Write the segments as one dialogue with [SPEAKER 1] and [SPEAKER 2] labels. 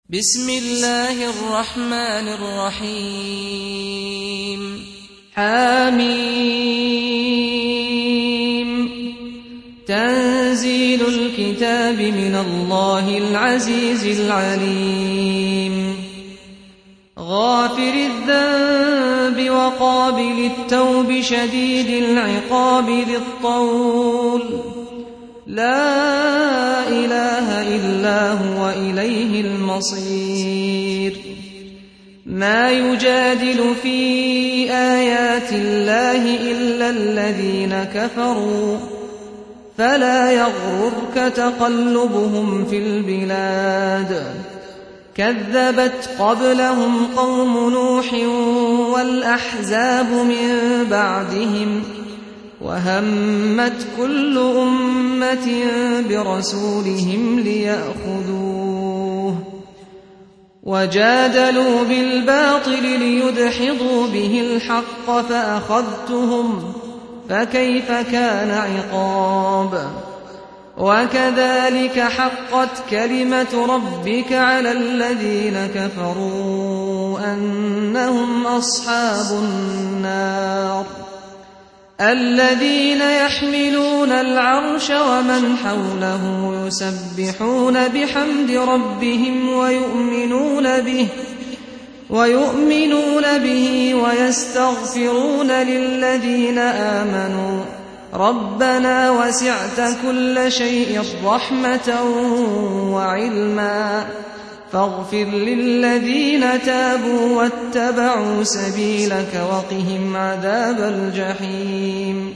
[SPEAKER 1] بسم الله الرحمن الرحيم حميم تنزيل الكتاب من الله العزيز العليم غافر الذنب وقابل التوب شديد العقاب ذي الطول لا إله إلا هو إليه المصير ما يجادل في آيات الله إلا الذين كفروا فلا يغررك تقلبهم في البلاد كذبت قبلهم قوم نوح والأحزاب من بعدهم وهمت كل أمة برسولهم ليأخذوه وجادلوا بالباطل ليدحضوا به الحق فأخذتهم فكيف كان عقاب وكذلك حقت كلمة ربك على الذين كفروا أنهم أصحاب النار الذين يحملون العرش ومن حوله يسبحون بحمد ربهم ويؤمنون به ويستغفرون للذين آمنوا ربنا وسعت كل شيء رحمة وعلما فاغفر للذين تابوا واتبعوا سبيلك وقهم عذاب الجحيم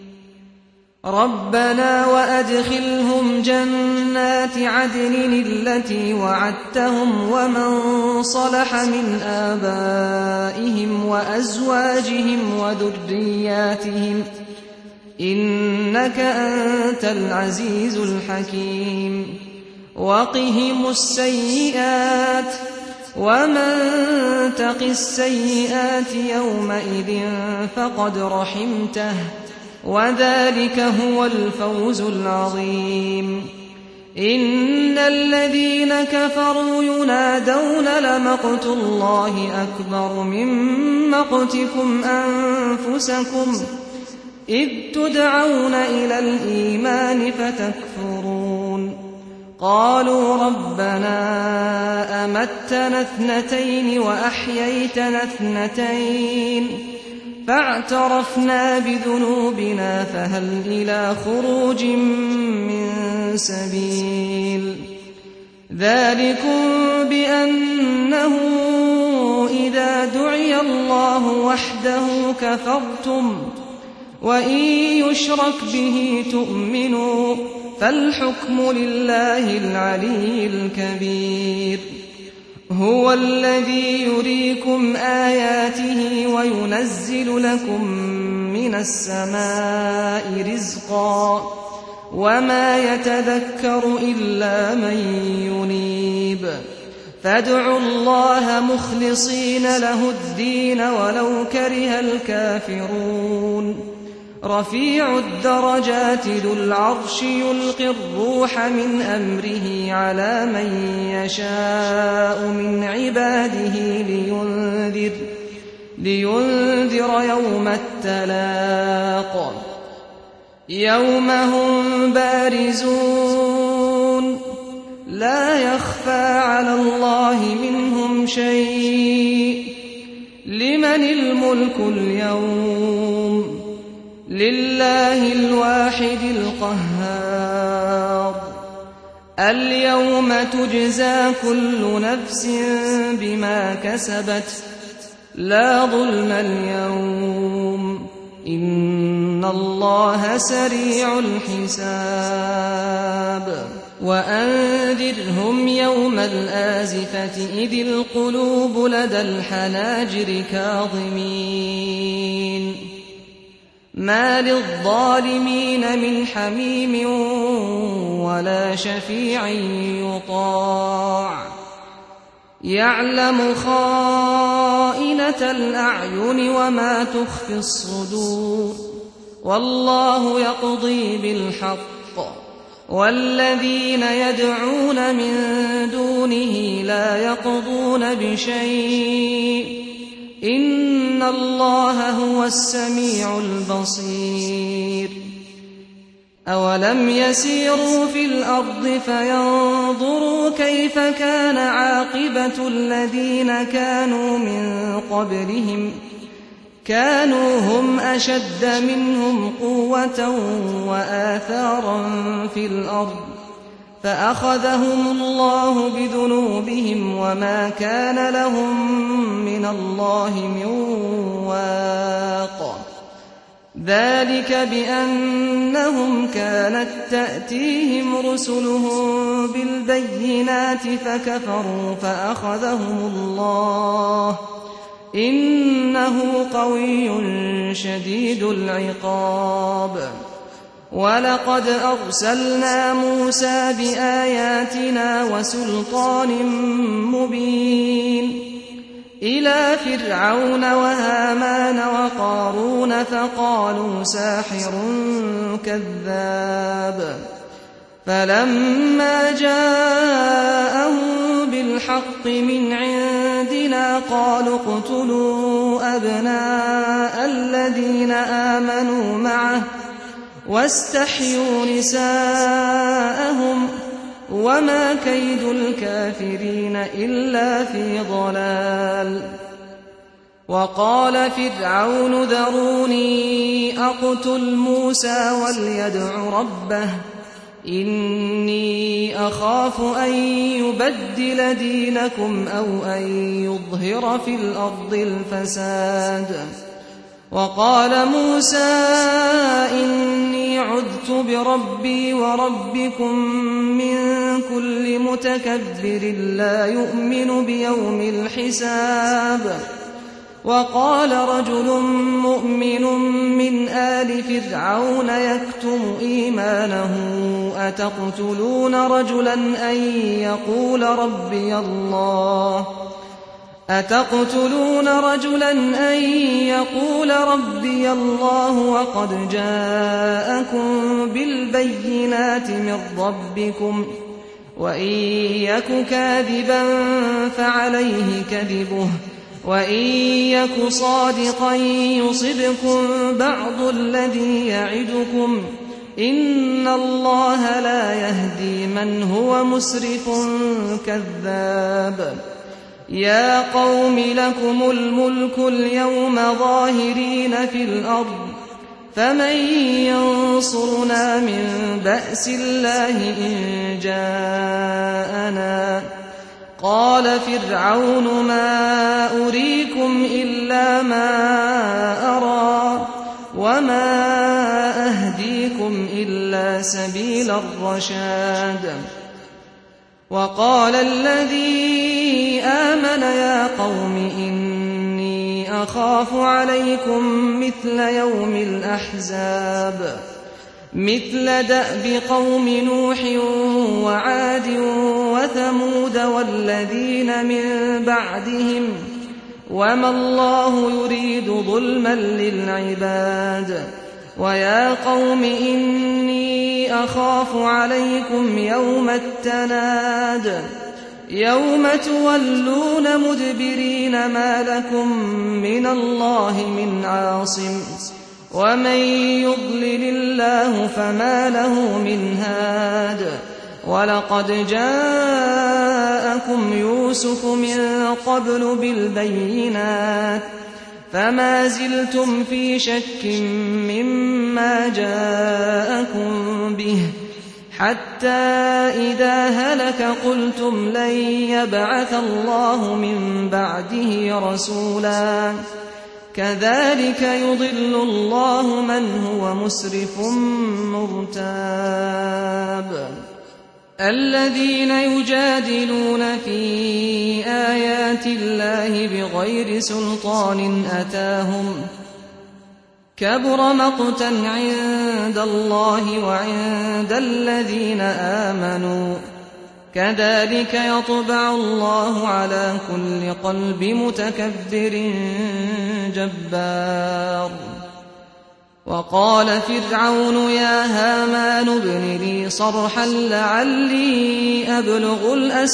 [SPEAKER 1] ربنا وأدخلهم جنات عدن التي وعدتهم ومن صلح من آبائهم وأزواجهم وذرياتهم إنك أنت العزيز الحكيم وقهم السيئات ومن تق السيئات يومئذ فقد رحمته وذلك هو الفوز العظيم إن الذين كفروا ينادون لمقت الله أكبر من مقتكم أنفسكم إذ تدعون إلى الإيمان فتكفرون قالوا ربنا أمتنا اثنتين وأحييتنا اثنتين فاعترفنا بذنوبنا فهل إلى خروج من سبيل ذلكم بأنه إذا دعي الله وحده كفرتم وإن يشرك به تؤمنوا فالحكم لله العلي الكبير هو الذي يريكم آياته وينزل لكم من السماء رزقا وما يتذكر إلا من ينيب فادعوا الله مخلصين له الدين ولو كره الكافرون رفيع الدرجات ذو العرش يلقي الروح من أمره على من يشاء من عباده لينذر يوم التلاق يوم هم بارزون لا يخفى على الله منهم شيء لمن الملك اليوم لله الواحد القهار اليوم تجزى كل نفس بما كسبت لا ظلم اليوم إن الله سريع الحساب وأنذرهم يوم الآزفة إذ القلوب لدى الحناجر كاظمين ما للظالمين من حميم ولا شفيع يطاع يعلم خائنة الأعين وما تخفي الصدور والله يقضي بالحق والذين يدعون من دونه لا يقضون بشيء إن الله هو السميع البصير أولم يسيروا في الأرض فينظروا كيف كان عاقبة الذين كانوا من قبلهم كانوا هم أشد منهم قوة وآثارا في الأرض فأخذهم الله بذنوبهم وما كان لهم من الله من واق ذلك بأنهم كانت تأتيهم رسلهم بالبينات فكفروا فأخذهم الله إنه قوي شديد العقاب ولقد أرسلنا موسى بآياتنا وسلطان مبين إلى فرعون وهامان وقارون فقالوا ساحر كذاب فلما جاءهم بالحق من عندنا قالوا اقتلوا أبناء الذين آمنوا معه واستحيوا نساءهم وما كيد الكافرين إلا في ضلال وقال فرعون ذروني أقتل موسى وليدع ربه إني أخاف أن يبدل دينكم أو أن يظهر في الأرض الفساد وقال موسى إني عذت بربي وربكم من كل متكبر لا يؤمن بيوم الحساب وقال رجل مؤمن من آل فرعون يكتم إيمانه أتقتلون رجلا أن يقول ربي الله وقد جاءكم بالبينات من ربكم وإن يك كاذبا فعليه كذبه وإن يك صادقا يصبكم بعض الذي يعدكم إن الله لا يهدي من هو مسرف كذاب يا قوم لكم الملك اليوم ظاهرين في الأرض فمن ينصرنا من بأس الله إن جاءنا قال فرعون ما أريكم إلا ما أرى وما أهديكم إلا سبيل الرشاد وقال الذي آمن يا قوم إني أخاف عليكم مثل يوم الأحزاب مثل دأب قوم نوح وعاد وثمود والذين من بعدهم وما الله يريد ظلما للعباد ويا قوم إني أخاف عليكم يوم التناد يوم تولون مدبرين ما لكم من الله من عاصم ومن يضلل الله فما له من هاد ولقد جاءكم يوسف من قبل بالبينات فما زلتم في شك مما جاءكم به حتى إذا هلك قلتم لن يبعث الله من بعده رسولا كذلك يضل الله من هو مسرف مرتاب الذين يجادلون في آيات الله بغير سلطان أتاهم كبر مقتا عند الله وعند الذين آمنوا كذلك يطبع الله على كل قلب متكبر جبار وقال فرعون يا هامان ابن لي صرحا لعلي أبلغ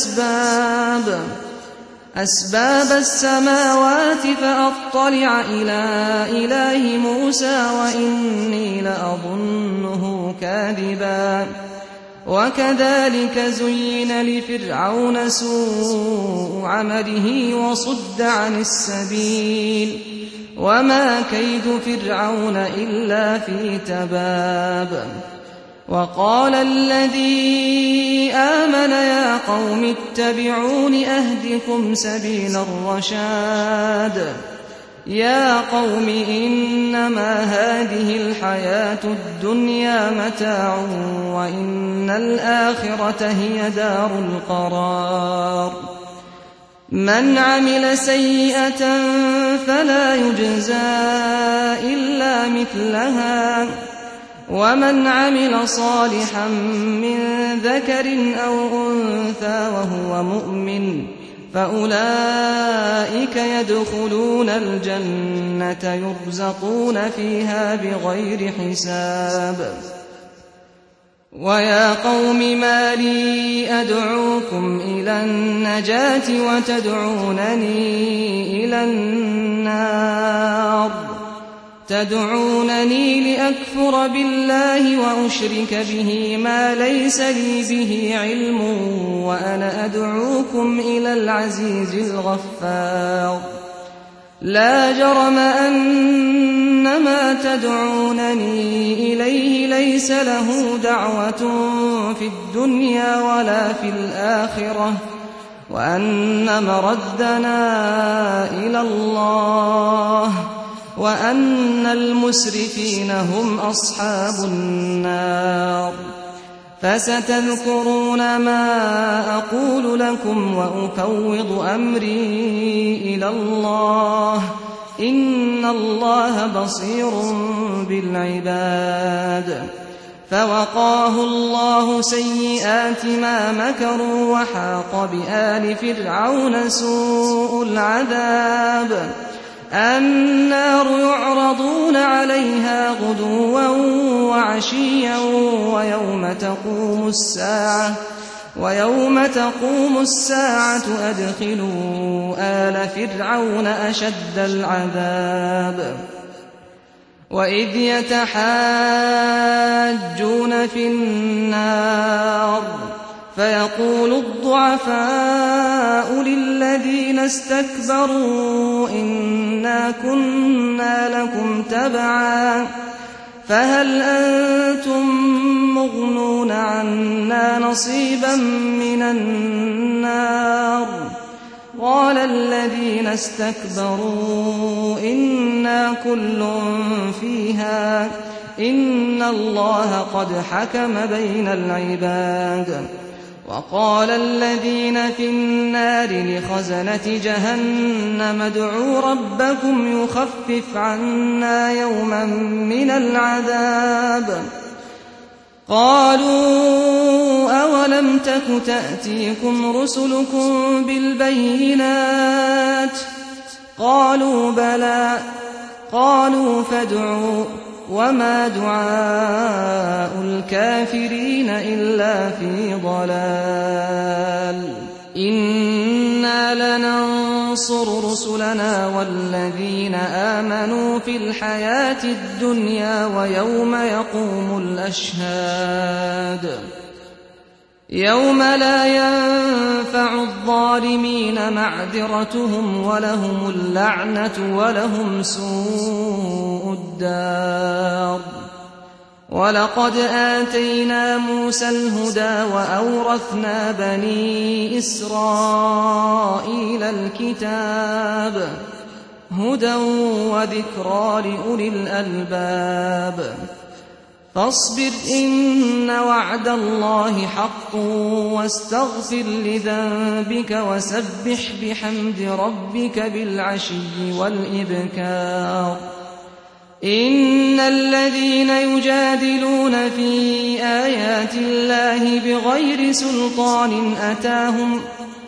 [SPEAKER 1] أسباب السماوات فأطلع إلى إله موسى وإني لأظنه كاذبا وكذلك زين لفرعون سوء عمله وصد عن السبيل وما كيد فرعون إلا في تباب وقال الذي آمن يا قوم اتبعون أهدكم سبيل الرشاد يا قوم إنما هذه الحياة الدنيا متاع وإن الآخرة هي دار القرار من عمل سيئة فلا يجزى إلا مثلها ومن عمل صالحا من ذكر أو أنثى وهو مؤمن فأولئك يدخلون الجنة يرزقون فيها بغير حساب ويا قوم ما لي أدعوكم إلى النجاة وتدعونني إلى النار تدعونني لأكفر بالله وأشرك به ما ليس لي به علم وأنا أدعوكم إلى العزيز الغفار لا جرم أن ما تدعونني إليه ليس له دعوة في الدنيا ولا في الآخرة وأن مردنا إلى الله وأن المسرفين هم أصحاب النار فستذكرون ما أقول لكم وأفوض أمري إلى الله إن الله بصير بالعباد فوقاه الله سيئات ما مكروا وحاق بآل فرعون سوء العذاب النار يعرضون عليها غدوا وعشيا ويوم تقوم الساعة أدخلوا آل فرعون أشد العذاب وإذ يتحاجون في النار فيقول الضعفاء للذين استكبروا إنا كنا لكم تبعا فهل أنتم مغنون عنا نصيبا من النار قال الذين استكبروا إنا كل فيها إن الله قد حكم بين العباد وقال الذين في النار لخزنة جهنم ادعوا ربكم يخفف عنا يوما من العذاب قالوا أولم تك تأتيكم رسلكم بالبينات قالوا بلى قالوا فادعوا وما دعاء الكافرين إلا في ضلال إنا لننصر رسلنا والذين آمنوا في الحياة الدنيا ويوم يقوم الأشهاد يوم لا ينفع الظالمين معذرتهم ولهم اللعنة ولهم سوء الدار ولقد آتينا موسى الهدى وأورثنا بني إسرائيل الكتاب هدى وذكرى لأولي الألباب فاصبر إن وعد الله حق واستغفر لذنبك وسبح بحمد ربك بالعشي والإبكار إن الذين يجادلون في آيات الله بغير سلطان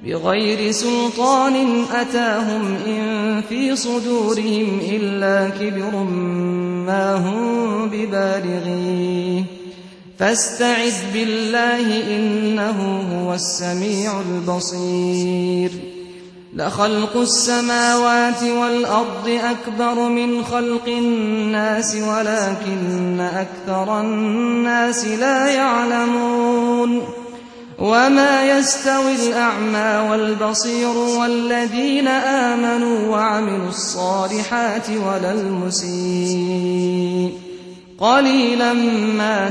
[SPEAKER 1] بغير سلطان أتاهم إن في صدورهم إلا كبر ما هم ببالغيه فاستعذ بالله إنه هو السميع البصير لخلق السماوات والأرض أكبر من خلق الناس ولكن أكثر الناس لا يعلمون وما يستوي الأعمى والبصير والذين آمنوا وعملوا الصالحات ولا المسيء قليلا ما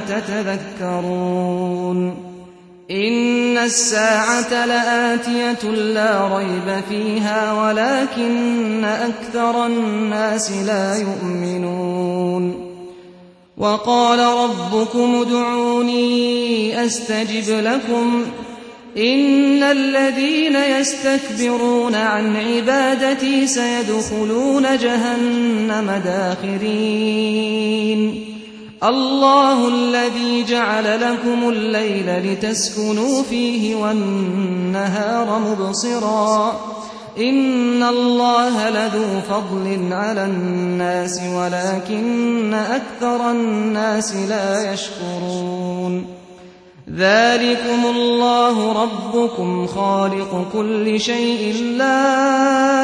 [SPEAKER 1] تتذكرون إن الساعة لآتية لا ريب فيها ولكن أكثر الناس لا يؤمنون وقال ربكم ادعوني أستجب لكم إن الذين يستكبرون عن عبادتي سيدخلون جهنم داخرين الله الذي جعل لكم الليل لتسكنوا فيه والنهار مبصرا إن الله لذو فضل على الناس ولكن أكثر الناس لا يشكرون ذلكم الله ربكم خالق كل شيء لا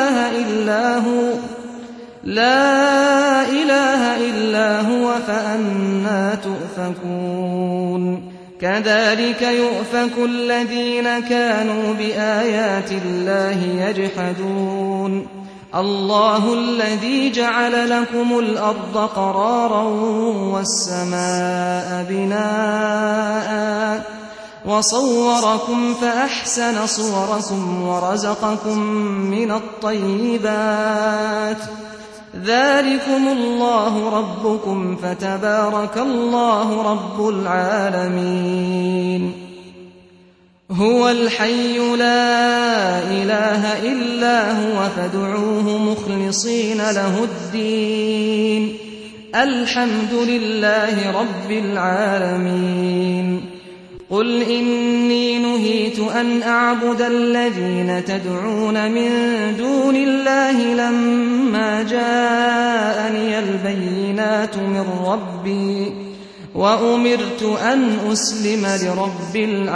[SPEAKER 1] إله إلا هو فأنى تؤفكون كذلك يؤفك الذين كانوا بآيات الله يجحدون الله الذي جعل لكم الأرض قرارا والسماء بناء وصوركم فأحسن صوركم ورزقكم من الطيبات ذلكم الله ربكم فتبارك الله رب العالمين هو الحي لا إله إلا هو فادعوه مخلصين له الدين الحمد لله رب العالمين قل إني نهيت أن أعبد الذين تدعون من دون الله لما جاءني البينات من ربي وأمرت أن أسلم لرب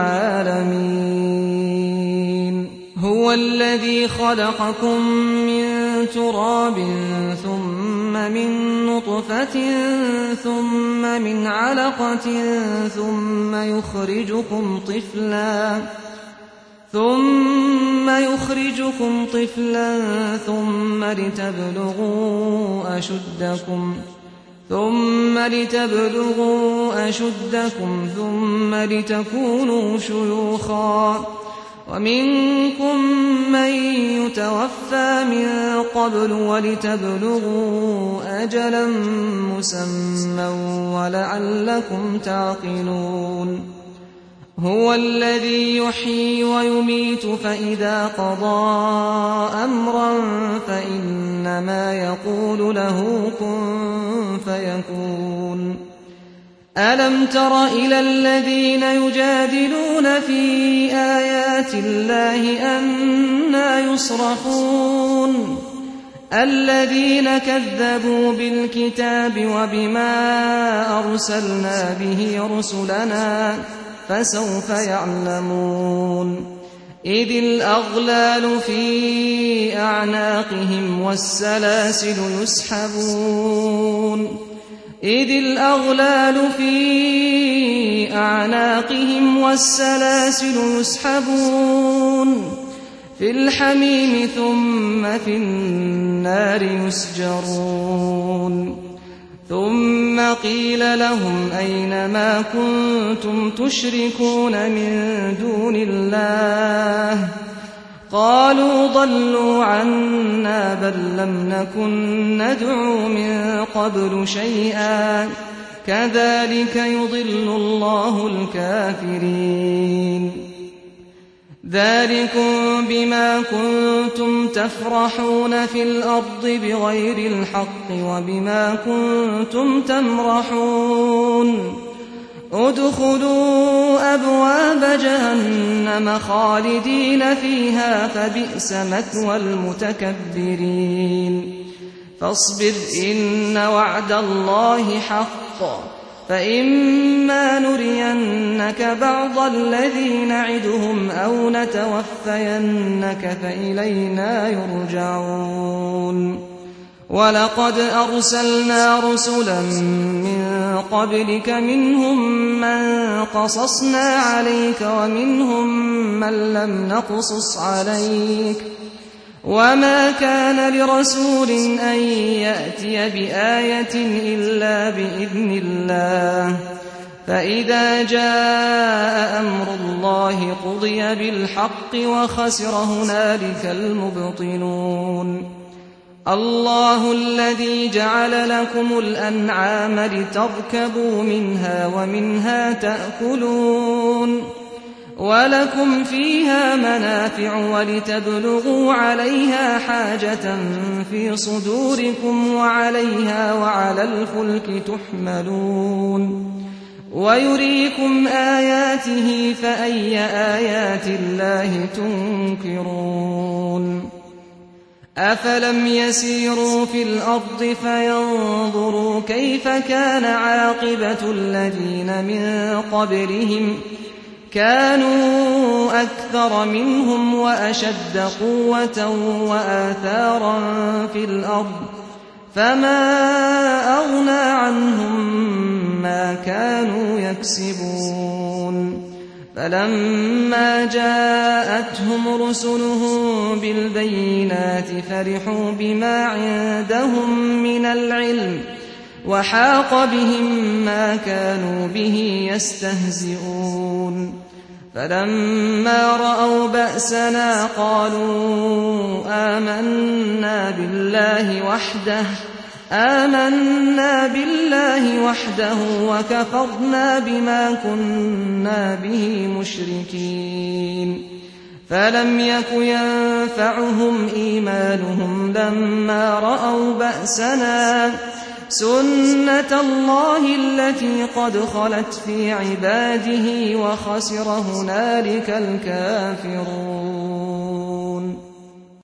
[SPEAKER 1] العالمين هو الذي خلقكم من تراب ثم من نطفة ثم من علقة ثم يخرجكم طفلا ثم لتبلغوا أشدكم ثم لتكونوا شيوخا ومنكم من يتوفى من قبل ولتبلغوا أجلا مسمى ولعلكم تعقلون هو الذي يحيي ويميت فإذا قضى أمرا فإنما يقول له كن فيكون ألم تر إلى الذين يجادلون في آيات الله أنى يصرفون الذين كذبوا بالكتاب وبما أرسلنا به رسلنا فسوف يعلمون إذ الأغلال في أعناقهم والسلاسل يسحبون في الحميم ثم في النار يسجرون ثم قيل لهم أين ما كنتم تشركون من دون الله قالوا ضلوا عنا بل لم نكن ندعو من قبل شيئا كذلك يضل الله الكافرين ذلكم بما كنتم تفرحون في الأرض بغير الحق وبما كنتم تمرحون ادخلوا أبواب جهنم خالدين فيها فبئس مثوى المتكبرين فاصبر إن وعد الله حق فإما نرينك بعض الذي نعدهم أو نتوفينك فإلينا يرجعون ولقد أرسلنا رسلا من قبلك منهم من قصصنا عليك ومنهم من لم نقصص عليك وما كان لرسول أن يأتي بآية إلا بإذن الله فإذا جاء أمر الله قضي بالحق وخسر هنالك المبطلون الله الذي جعل لكم الأنعام لتركبوا منها ومنها تأكلون ولكم فيها منافع ولتبلغوا عليها حاجة في صدوركم وعليها وعلى الفلك تحملون ويريكم آياته فأي آيات الله تنكرون أفلم يسيروا في الأرض فينظروا كيف كان عاقبة الذين من قبلهم كانوا أكثر منهم وأشد قوة وآثارا في الأرض فما أغنى عنهم ما كانوا يكسبون فلما جاءتهم رسلهم بالبينات فرحوا بما عندهم من العلم وحاق بهم ما كانوا به يستهزئون فلما رأوا بأسنا قالوا آمنا بالله وحده وكفرنا بما كنا به مشركين فلم يك ينفعهم إيمانهم لما رأوا بأسنا سنة الله التي قد خلت في عباده وخسر هنالك الكافرون